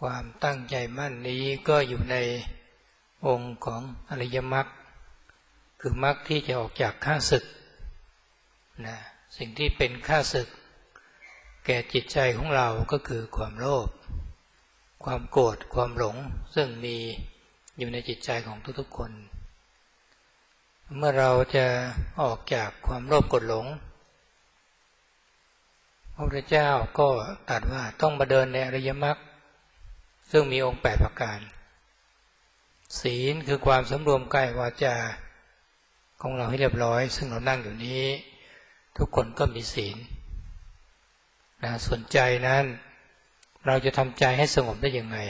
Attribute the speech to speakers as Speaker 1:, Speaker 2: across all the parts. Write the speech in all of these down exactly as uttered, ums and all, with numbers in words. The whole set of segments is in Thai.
Speaker 1: ความตั้งใจมั่นนี้ก็อยู่ในองค์ของอริยมรรคคือมรรคที่จะออกจากข้าศึกนะสิ่งที่เป็นข้าศึกแก่จิตใจของเราก็คือความโลภความโกรธความหลงซึ่งมีอยู่ในจิตใจของทุกๆคนเมื่อเราจะออกจากความโลภโกรธหลงพระพุทธเจ้าก็ตรัสว่าต้องมาเดินในอริยมรรคซึ่งมีองค์แปดประการศีลคือความสำรวมกายวาจาของเราให้เรียบร้อยซึ่งเรานั่งอยู่นี้ทุกคนก็มีศีลนะส่วนใจนั้นเราจะทำใจให้สงบได้ยังไง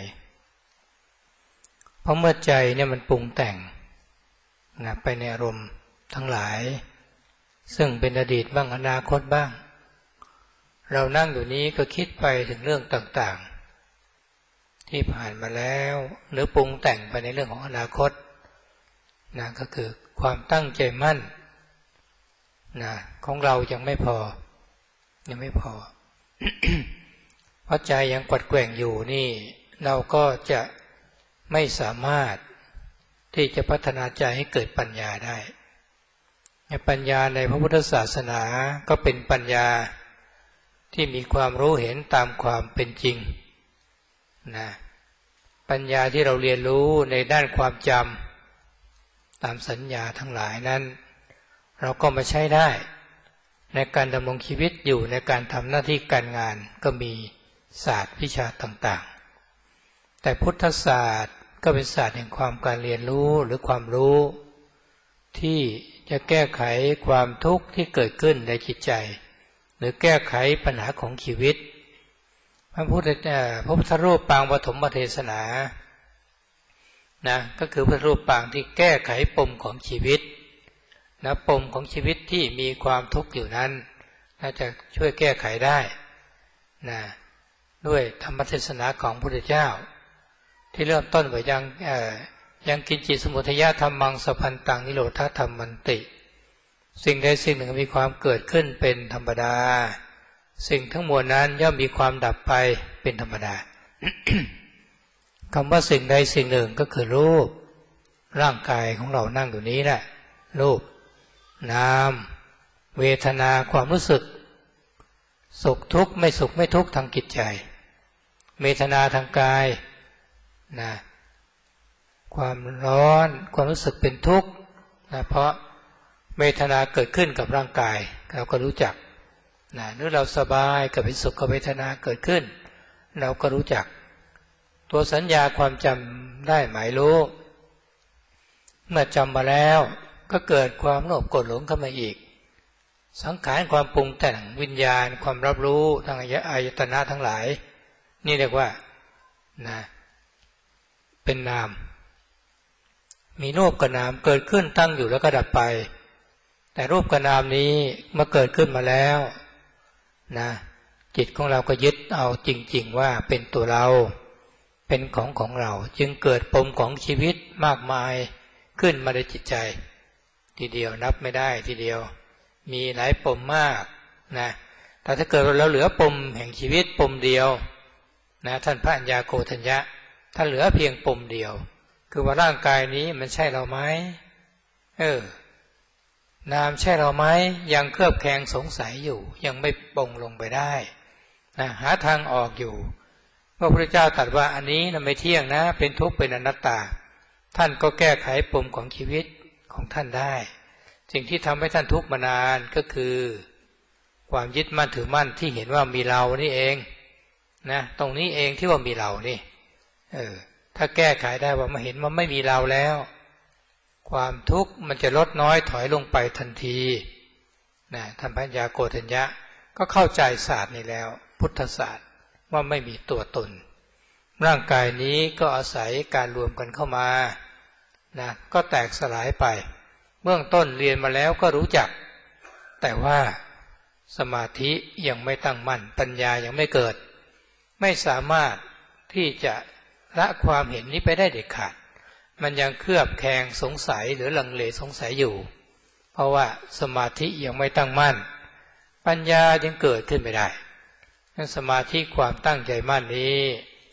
Speaker 1: เพราะเมื่อใจเนี่ยมันปรุงแต่งนะไปในอารมณ์ทั้งหลายซึ่งเป็นอดีตบ้างอนาคตบ้างเรานั่งอยู่นี้ก็คิดไปถึงเรื่องต่างๆที่ผ่านมาแล้วหรือปรุงแต่งไปในเรื่องของอนาคตนะก็คือความตั้งใจมั่นนะของเรายังไม่พอยังไม่พอ เพราะใจยังกวัดแกว่งอยู่นี่เราก็จะไม่สามารถที่จะพัฒนาใจให้เกิดปัญญาได้ปัญญาในพระพุทธศาสนาก็เป็นปัญญาที่มีความรู้เห็นตามความเป็นจริงนะปัญญาที่เราเรียนรู้ในด้านความจำตามสัญญาทั้งหลายนั้นเราก็มาใช้ได้ในการดำรงชีวิตอยู่ในการทำหน้าที่การงานก็มีศาสตร์วิชาต่างๆแต่พุทธศาสตร์ก็เป็นศาสตร์แห่งความการเรียนรู้หรือความรู้ที่จะแก้ไขความทุกข์ที่เกิดขึ้นในจิตใจหรือแก้ไขปัญหาของชีวิตพระพุทธเจ้าพระพุทธรูปปางปฐมเทศนานะก็คือพระรูปปางที่แก้ไขปมของชีวิตนะปมของชีวิตที่มีความทุกข์อยู่นั้นน่าจะช่วยแก้ไขได้นะด้วยธรรมเทศนาของพระพุทธเจ้าที่เริ่มต้นไว้ยังยังกินจิตสมุทัยธรรมังสัพพันตังนิโรธธรรมมันติสิ่งใดสิ่งหนึ่งมีความเกิดขึ้นเป็นธรรมดาสิ่งทั้งมวลนั้นย่อมมีความดับไปเป็นธรรมดา คำว่าสิ่งใดสิ่งหนึ่งก็คือรูปร่างกายของเรานั่งอยู่นี้แหละรูปนามเวทนาความรู้สึกสุขทุกข์ไม่สุขไม่ทุกข์ทางจิตใจเวทนาทางกายนะความร้อนความรู้สึกเป็นทุกข์นะเพราะเวทนาเกิดขึ้นกับร่างกายเราก็รู้จักนะหรือเราสบายกับเป็นสุขกับเวทนาเกิดขึ้นเราก็รู้จักตัวสัญญาความจำได้หมายรู้เมื่อจำมาแล้วก็เกิดความโลภโกรธหลงเข้ามาอีกสังขารความปรุงแต่งวิญญาณความรับรู้ทางอายตนะทั้งหลายนี่เรียกว่านะเป็นนามมีรูปกับนามเกิดขึ้นตั้งอยู่แล้วก็ดับไปแต่รูปกับนามนี้เมื่อเกิดขึ้นมาแล้วนะจิตของเราก็ยึดเอาจริงๆว่าเป็นตัวเราเป็นของของเราจึงเกิดปมของชีวิตมากมายขึ้นมาในจิตใจทีเดียวนับไม่ได้ทีเดียวมีหลายปมมากนะแต่ถ้าเกิดเราเหลือปมแห่งชีวิตปมเดียวนะท่านพระัญญาโกฏัญญะถ้าเหลือเพียงปมเดียวคือว่าร่างกายนี้มันใช่เราไหมเออนามใช่เราไหมยังเคลือบแคลงสงสัยอยู่ยังไม่ปรงลงไปได้นะหาทางออกอยู่พระพุทธเจ้าตรัสว่าอันนี้นะไม่เที่ยงนะเป็นทุกข์เป็นอนัตตาท่านก็แก้ไขปมของชีวิตของท่านได้สิ่งที่ทำให้ท่านทุกข์มานานก็คือความยึดมั่นถือมั่นที่เห็นว่ามีเรานี่เองนะตรงนี้เองที่ว่ามีเรานี่เออถ้าแก้ไขได้ว่ามาเห็นว่าไม่มีเราแล้วความทุกข์มันจะลดน้อยถอยลงไปทันทีนะท่านพระัญญาโกฏัญญะก็เข้าใจศาสตร์นี้แล้วพุทธศาสตร์ว่าไม่มีตัวตนร่างกายนี้ก็อาศัยการรวมกันเข้ามานะก็แตกสลายไปเบื้องต้นเรียนมาแล้วก็รู้จักแต่ว่าสมาธิยังไม่ตั้งมั่นปัญญายังไม่เกิดไม่สามารถที่จะละความเห็นนี้ไปได้เด็ดขาดมันยังเคลือบแคลงสงสัยหรือลังเลสงสัยอยู่เพราะว่าสมาธิยังไม่ตั้งมั่นปัญญายังเกิดขึ้นไม่ได้สมาธิความตั้งใจมั่นนี้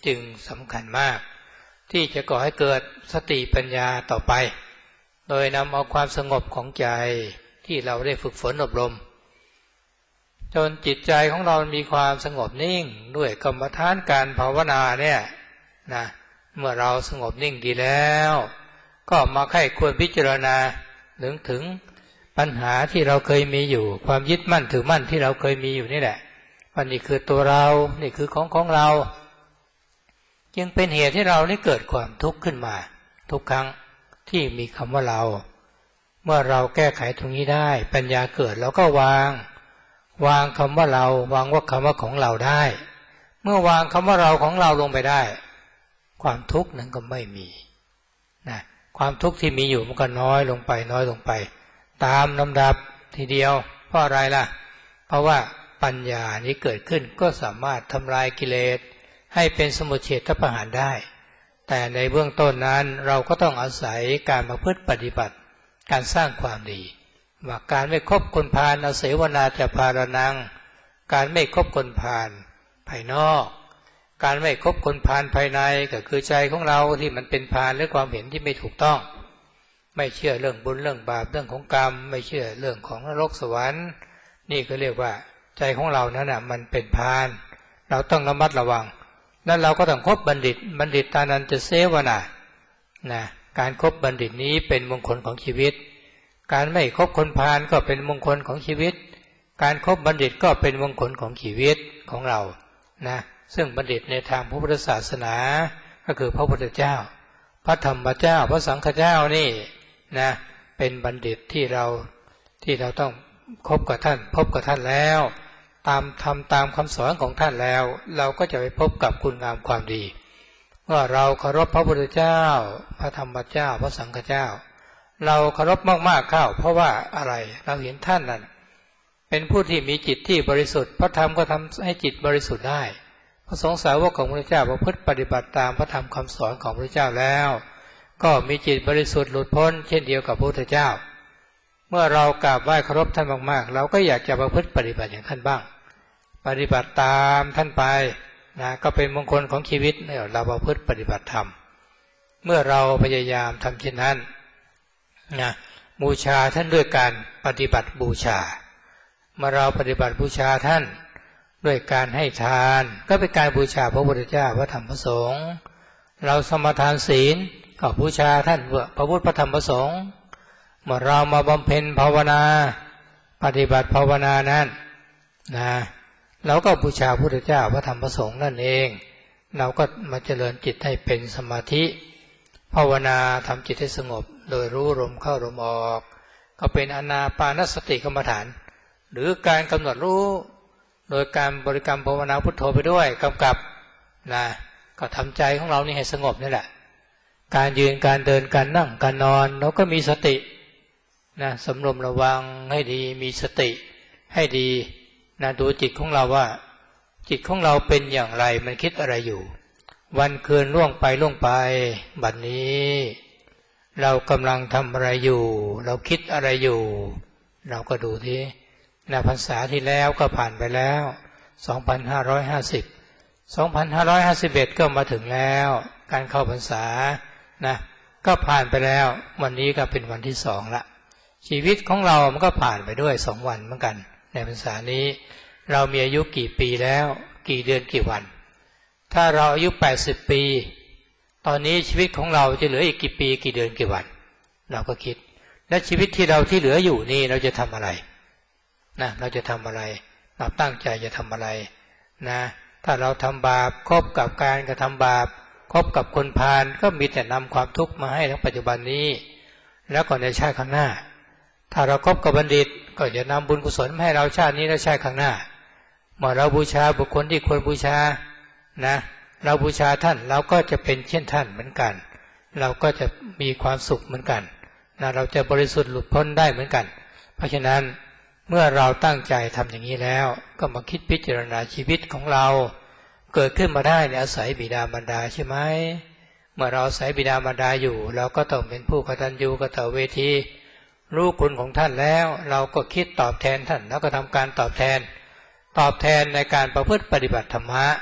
Speaker 1: จึงสำคัญมากที่จะก่อให้เกิดสติปัญญาต่อไปโดยนำเอาความสงบของใจที่เราได้ฝึกฝนอบรมจนจิตใจของเรามีความสงบนิ่งด้วยกรรมฐานการภาวนาเนี่ยนะเมื่อเราสงบนิ่งดีแล้วก็มาไข้ควรพิจารณาถึงถึงปัญหาที่เราเคยมีอยู่ความยึดมั่นถือมั่นที่เราเคยมีอยู่นี่แหละว่านี่คือตัวเรานี่คือของของเราจึงเป็นเหตุให้เราได้เกิดความทุกข์ขึ้นมาทุกครั้งที่มีคำว่าเราเมื่อเราแก้ไขตรงนี้ได้ปัญญาเกิดเราก็วางวางคำว่าเราวางว่าคำว่าของเราได้เมื่อวางคำว่าเราของเราลงไปได้ความทุกข์นั้นก็ไม่มีนะความทุกข์ที่มีอยู่มันก็น้อยลงไปน้อยลงไปตามลำดับทีเดียวเพราะอะไรล่ะเพราะว่าปัญญานี้เกิดขึ้นก็สามารถทำลายกิเลสให้เป็นสมุจเฉทประหารได้แต่ในเบื้องต้นนั้นเราก็ต้องอาศัยการประพฤติปฏิบัติการสร้างความดีว่าการไม่คบคนพาลอาเสวนาจะพารนังการไม่คบคนพาลภายนอกการไม่คบคนพาลภายในก็คือใจของเราที่มันเป็นพาลหรือความเห็นที่ไม่ถูกต้องไม่เชื่อเรื่องบุญเรื่องบาปเรื่องของกรรมไม่เชื่อเรื่องของนรกสวรรค์นี่ก็เรียกว่าใจของเรานั้นน่ะมันเป็นพาลเราต้องระมัดระวังนั้นเราก็ต้องคบบัณฑิตบัณฑิตตานันจะเสวนานะการคบบัณฑิตนี้เป็นมงคลของชีวิตการไม่คบคนพาลก็เป็นมงคลของชีวิตการคบบัณฑิตก็เป็นมงคลของชีวิตของเรานะซึ่งบัณฑิตในทางพระพุทธศาสนาก็คือพระพุทธเจ้าพระธรรมเจ้าพระสังฆเจ้านี่นะเป็นบัณฑิตที่เราที่เราต้องคบกับท่านพบกับท่านแล้วตามทำตามคำสอนของท่านแล้วเราก็จะไปพบกับคุณงามความดีว่าเราเคารพพระพุทธเจ้าพระธรรมเจ้าพระสังฆเจ้าเราเคารพมากๆเข้าเพราะว่าอะไรเราเห็นท่านนั้นเป็นผู้ที่มีจิตที่บริสุทธิ์พระธรรมก็ทำให้จิตบริสุทธิ์ได้พระสงฆ์สาวกของพระพุทธเจ้าประพฤติปฏิบัติตามพระธรรมคำสอนของพระพุทธเจ้าแล้วก็มีจิตบริสุทธิ์หลุดพ้นเช่นเดียวกับพระพุทธเจ้าเมื่อเรากราบไหว้เคารพท่านมากๆเราก็อยากจะประพฤติปฏิบัติอย่างท่านบ้างปฏิบัติตามท่านไปนะก็เป็นมงคลของชีวิตเนี่ยเราประพฤติปฏิบัติธรรมเมื่อเราพยายามทำเช่นนั้นนะบูชาท่านด้วยการปฏิบัติบูชาเมื่อเราปฏิบัติบูชาท่านด้วยการให้ทานก็เป็นการบูชาพระพุทธเจ้าพระธรรมพระสงฆ์เราสมาทานศีลก็บูชาท่านพระพุทธพระธรรมพระสงฆ์เมื่อเรามาบำเพ็ญภาวนาปฏิบัติภาวนานั้นนะเราก็บูชาพระพุทธเจ้าพระธรรมพระสงฆ์นั่นเองเราก็มาเจริญจิตให้เป็นสมาธิภาวนาทำจิตให้สงบโดยรู้ลมเข้าลมออกก็เป็นอานาปานสติกรรมฐานหรือการกำหนดรู้โดยการบริกรรมภาวนาพุทโธไปด้วยกำกับนะก็ทำใจของเรานี่ให้สงบนี่แหละการยืนการเดินการนั่งการนอนเราก็มีสตินะสำรวมระวังให้ดีมีสติให้ดีนะดูจิตของเราว่าจิตของเราเป็นอย่างไรมันคิดอะไรอยู่วันคืนล่วงไปล่วงไปบัดนี้เรากำลังทำอะไรอยู่เราคิดอะไรอยู่เราก็ดูทีนะพรรษาที่แล้วก็ผ่านไปแล้วสองพันห้าร้อยห้าสิบ สองพันห้าร้อยห้าสิบเอ็ดก็มาถึงแล้วการเข้าพรรษานะก็ผ่านไปแล้ววันนี้ก็เป็นวันที่สองละชีวิตของเรามันก็ผ่านไปด้วยสองวันเหมือนกันในพรรษานี้เรามีอายุกี่ปีแล้วกี่เดือนกี่วันถ้าเราอายุแปดสิบปีตอนนี้ชีวิตของเราจะเหลืออีกกี่ปีกี่เดือนกี่วันเราก็คิดและชีวิตที่เราที่เหลืออยู่นี่เราจะทำอะไรนะเราจะทำอะไรเราตั้งใจจะทำอะไรนะถ้าเราทำบาปคบกับการกระทำบาปคบกับคนพาลก็มีแต่นำความทุกข์มาให้ทั้งปัจจุบันนี้แล้วก็ในชาติข้างหน้าถ้าเราคบกับบัณฑิตก็จะนำบุญกุศลมาให้เราชาตินี้และชาติข้างหน้าเมื่อเราบูชาบุคคลที่ควรบูชานะเราบูชาท่านเราก็จะเป็นเช่นท่านเหมือนกันเราก็จะมีความสุขเหมือนกันนะเราจะบริสุทธิ์หลุดพ้นได้เหมือนกันเพราะฉะนั้นเมื่อเราตั้งใจทำอย่างนี้แล้วก็มาคิดพิจารณาชีวิตของเราเกิดขึ้นมาได้เนี่ยอาศัยบิดามารดาใช่ไหมเมื่อเราอาศัยบิดามารดาอยู่เราก็ต้องเป็นผู้กตัญญูกตเวทีรู้คุณของท่านแล้วเราก็คิดตอบแทนท่านแล้วก็ทำการตอบแทนตอบแทนในการประพฤติปฏิบัติธรรมะ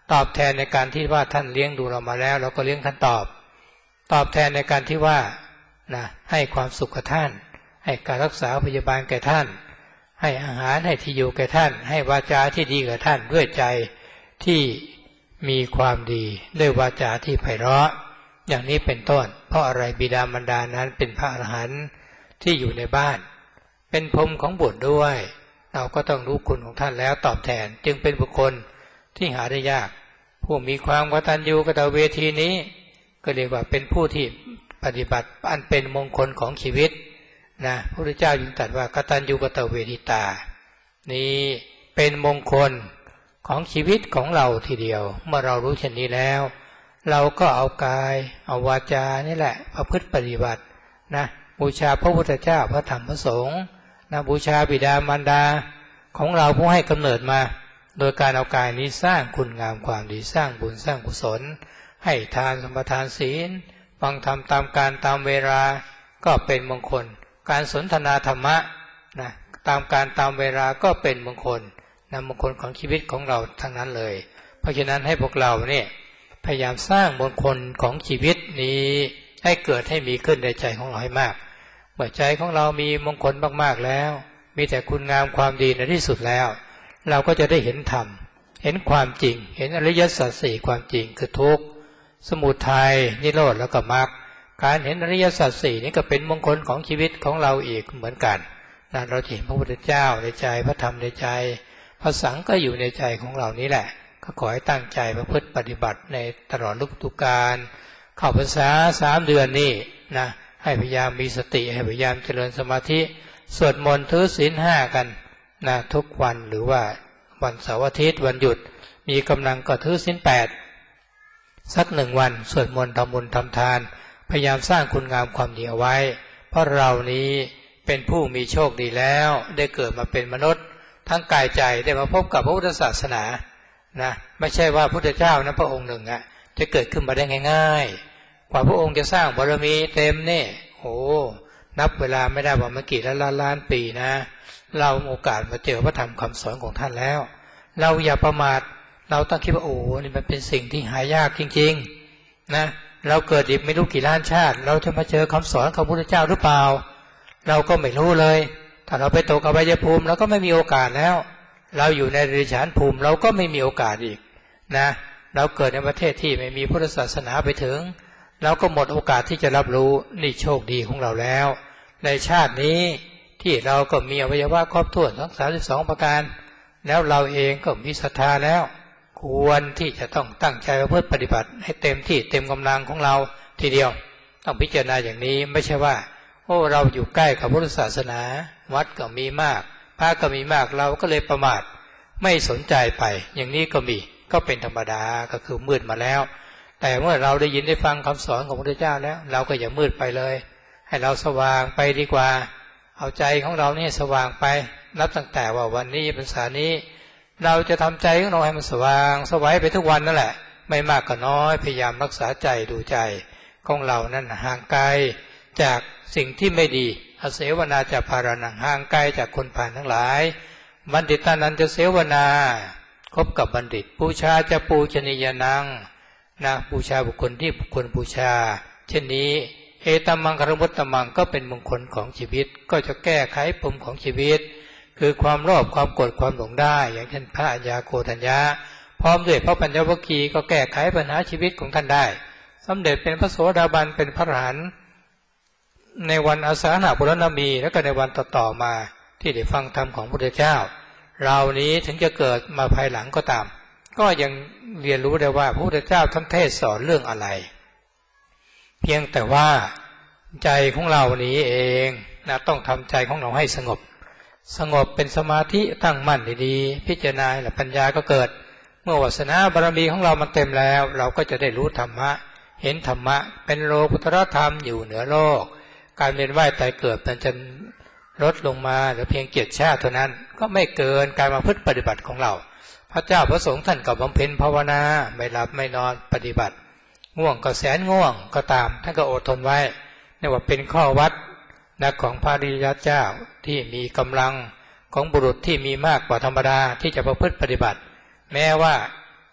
Speaker 1: ตอบแทนในการที่ว่าท่านเลี้ยงดูเรามาแล้วเราก็เลี้ยงท่านตอบตอบแทนในการที่ว่านะให้ความสุขกับท่านให้การรักษาพยาบาลแก่ท่านให้อาหารให้ที่อยู่แก่ท่านให้วาจาที่ดีกับท่านด้วยใจที่มีความดีด้วยวาจาที่ไพเราะอย่างนี้เป็นต้นเพราะอะไรบิดามารดานั้นเป็นพระอรหันต์ที่อยู่ในบ้านเป็นพรหมของบุตรด้วยเราก็ต้องรู้คุณของท่านแล้วตอบแทนจึงเป็นบุคคลที่หาได้ยากผู้มีความกตัญญูกตเวทีนี้ก็เรียกว่าเป็นผู้ที่ปฏิบัติอันเป็นมงคลของชีวิตนะพระพุทธเจ้าจึงตรัสว่ากตัญญูกตเวทิตานี้เป็นมงคลของชีวิตของเราทีเดียวเมื่อเรารู้เช่นนี้แล้วเราก็เอากายเอาวาจานี่แหละประพฤติปฏิบัตินะบูชาพระพุทธเจ้าพระธรรมพระสงฆ์นะบูชาบิดามารดาของเราผู้ให้กำเนิดมาโดยการเอากายนี้สร้างคุณงามความดีสร้างบุญสร้างกุศลให้ทานสมทานศีลฟังธรรมตามการตามเวลาก็เป็นมงคลการสนทนาธรรมะนะตามการตามเวลาก็เป็นมงคลนะมงคลของชีวิตของเราทั้งนั้นเลยเพราะฉะนั้นให้พวกเราเนี่ยพยายามสร้างมงคลของชีวิตนี้ให้เกิดให้มีขึ้นในใจของเราให้มากเมื่อใจของเรามีมงคลมากๆแล้วมีแต่คุณงามความดีในที่สุดแล้วเราก็จะได้เห็นธรรมเห็นความจริงเห็นอริยสัจสี่ความจริงคือทุกข์สมุทัยนิโรธแล้วก็มรรคการเห็นอริยสัจสี่นี้ก็เป็นมงคลของชีวิตของเราอีกเหมือนกันนั่นเราเห็นพระพุทธเจ้าในใจพระธรรมในใจพระสังฆก็อยู่ในใจของเรานี้แหละก็ขอให้ตั้งใจประพฤติปฏิบัติในตลอดฤดูกาลเข้าพรรษาสามเดือนนี้นะให้พยายามมีสติให้พยายามเจริญสมาธิสวดมนต์ถือศีลห้ากันนะทุกวันหรือว่าวันเสาร์อาทิตย์วันหยุดมีกำลังก็ถือศีลแปดสักหนึ่งวันสวดมนต์ทำบุญทำทานพยายามสร้างคุณงามความดีเอาไว้เพราะเรานี้เป็นผู้มีโชคดีแล้วได้เกิดมาเป็นมนุษย์ทั้งกายใจได้มาพบกับพระพุทธศาสนานะไม่ใช่ว่าพระพุทธเจ้านะพระองค์หนึ่งอ่ะจะเกิดขึ้นมาได้ง่ายๆกว่าพระองค์จะสร้างบารมีเต็มเนี่ยโอ้นับเวลาไม่ได้ว่าเมื่อกี่ล้านล้านปีนะเราโอกาสมาเจอพระธรรมคำสอนของท่านแล้วเราอย่าประมาทเราต้องคิดว่าโอ้นี่มันเป็นสิ่งที่หายากจริงๆนะเราเกิดอีกไม่รู้กี่ล้านชาติเราจะมาเจอคำสอนของพระพุทธเจ้าหรือเปล่าเราก็ไม่รู้เลยถ้าเราไปตกอบายภูมิเราก็ไม่มีโอกาสแล้วเราอยู่ในเดรัจฉานภูมิเราก็ไม่มีโอกาสอีกนะเราเกิดในประเทศที่ไม่มีพุทธศาสนาไปถึงเราก็หมดโอกาสที่จะรับรู้นี่โชคดีของเราแล้วในชาตินี้ที่เราก็มีอวัยวะครบถ้วนทั้งสามสิบสองประการแล้วเราเองก็มีศรัทธาแล้วควรที่จะต้องตั้งใจประพฤติปฏิบัติให้เต็มที่เต็มกำลังของเราทีเดียวต้องพิจารณาอย่างนี้ไม่ใช่ว่าโอ้เราอยู่ใกล้กับพุทธศาสนาวัดก็มีมากพระก็มีมากเราก็เลยประมาทไม่สนใจไปอย่างนี้ก็มีก็เป็นธรรมดาก็คือมืดมาแล้วแต่เมื่อเราได้ยินได้ฟังคำสอนของพระพุทธเจ้าแล้วเราก็อย่ามืดไปเลยให้เราสว่างไปดีกว่าเอาใจของเราเนี่ยสว่างไปนับตั้งแต่ว่าวันนี้พรรษานี้เราจะทำใจของเราให้มันสว่างสวัยไปทุกวันนั่นแหละไม่มากก็น้อยพยายามรักษาใจดูใจของเรานั้นห่างไกลจากสิ่งที่ไม่ดีอเสวนาจะพารานังห่างไกลจากคนผ่านทั้งหลายบัณฑิตานันจะเสวนาคบกับบัณฑิตบูชาจะปูชนียนังนะบูชาบุคคลที่บุคคลบูชาเช่นนี้เอตัมมังคารมุตตมังก็เป็นมงคลของชีวิตก็จะแก้ไขปมของชีวิตคือความโลภความโกรธความหลงได้อย่างเช่นพระอัญญาโกฏัญญาพร้อมด้วยพระปัญญวคีก็แก้ไขปัญหาชีวิตของท่านได้สำเร็จเป็นพระโสดาบันเป็นพระอรหันต์ในวันอาสาฬหปุรณมีแล้วก็ในวันต่อๆมาที่ได้ฟังธรรมของพระพุทธเจ้าเรานี้ถึงจะเกิดมาภายหลังก็ตามก็ยังเรียนรู้ได้ว่าพระพุทธเจ้าท่านเทศสอนเรื่องอะไรเพียงแต่ว่าใจของเรานี้เองนะต้องทำใจของเราให้สงบสงบเป็นสมาธิตั้งมั่นดีๆพิจารณาและปัญญาก็เกิดเมื่อวาสนาบารมีของเรามันเต็มแล้วเราก็จะได้รู้ธรรมะเห็นธรรมะเป็นโลกุตตรธรรมอยู่เหนือโลกการเวียนว่ายตายเกิดมันจะลดลงมาหรือเพียงเกียรติชาติเท่านั้นก็ไม่เกินการมาพึ่งปฏิบัติของเราพระเจ้าพระสงฆ์ท่านก็บำเพ็ญภาวนาไม่หลับไม่นอนปฏิบัติง่วงก็แสนง่วงก็ตามท่านก็อดทนไว้นี่ว่าเป็นข้อวัดนะของพระอริยเจ้าที่มีกำลังของบุรุษที่มีมากกว่าธรรมดาที่จะประพฤติปฏิบัติแม้ว่า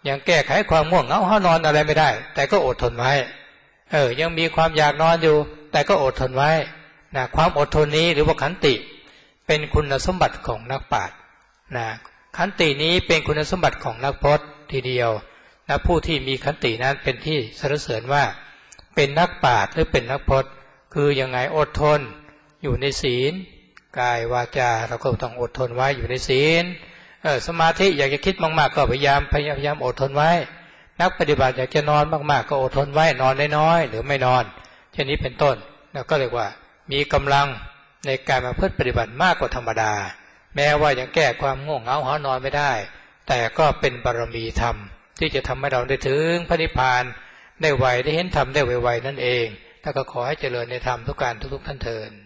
Speaker 1: ยังแก้ไขความง่วงเหงาห้านอนอะไรไม่ได้แต่ก็อดทนไว้เออยังมีความอยากนอนอยู่แต่ก็อดทนไว้นะความอดทนนี้หรือว่าขันติเป็นคุณสมบัติของนักปราชญ์นะขันตินี้เป็นคุณสมบัติของนักพจน์ทีเดียวนะผู้ที่มีขันตินั้นเป็นที่สรรเสริญว่าเป็นนักปราชญ์หรือเป็นนักพจน์คือยังไงอดทนอยู่ในศีลกายวาจาเราก็ต้องอดทนไว้อยู่ในศีลเออสมาธิอยากจะคิดมากๆก็พยายามพยายามอดทนไว้นักปฏิบัติอยากจะนอนมากๆก็อดทนไว้นอนน้อยๆหรือไม่นอนเช่นนี้เป็นต้นแล้วก็เรียกว่ามีกำลังในการมาเพื่อปฏิบัติมากกว่าธรรมดาแม้ว่ายังแก้ความง่วงเหงาหานอนไม่ได้แต่ก็เป็นบารมีธรรมที่จะทำให้เราได้ถึงพระนิพพานได้ไวได้เห็นธรรมได้ไวๆนั่นเองถ้าก็ขอให้เจริญในธรรมทุกการทุกๆท่านเทอญ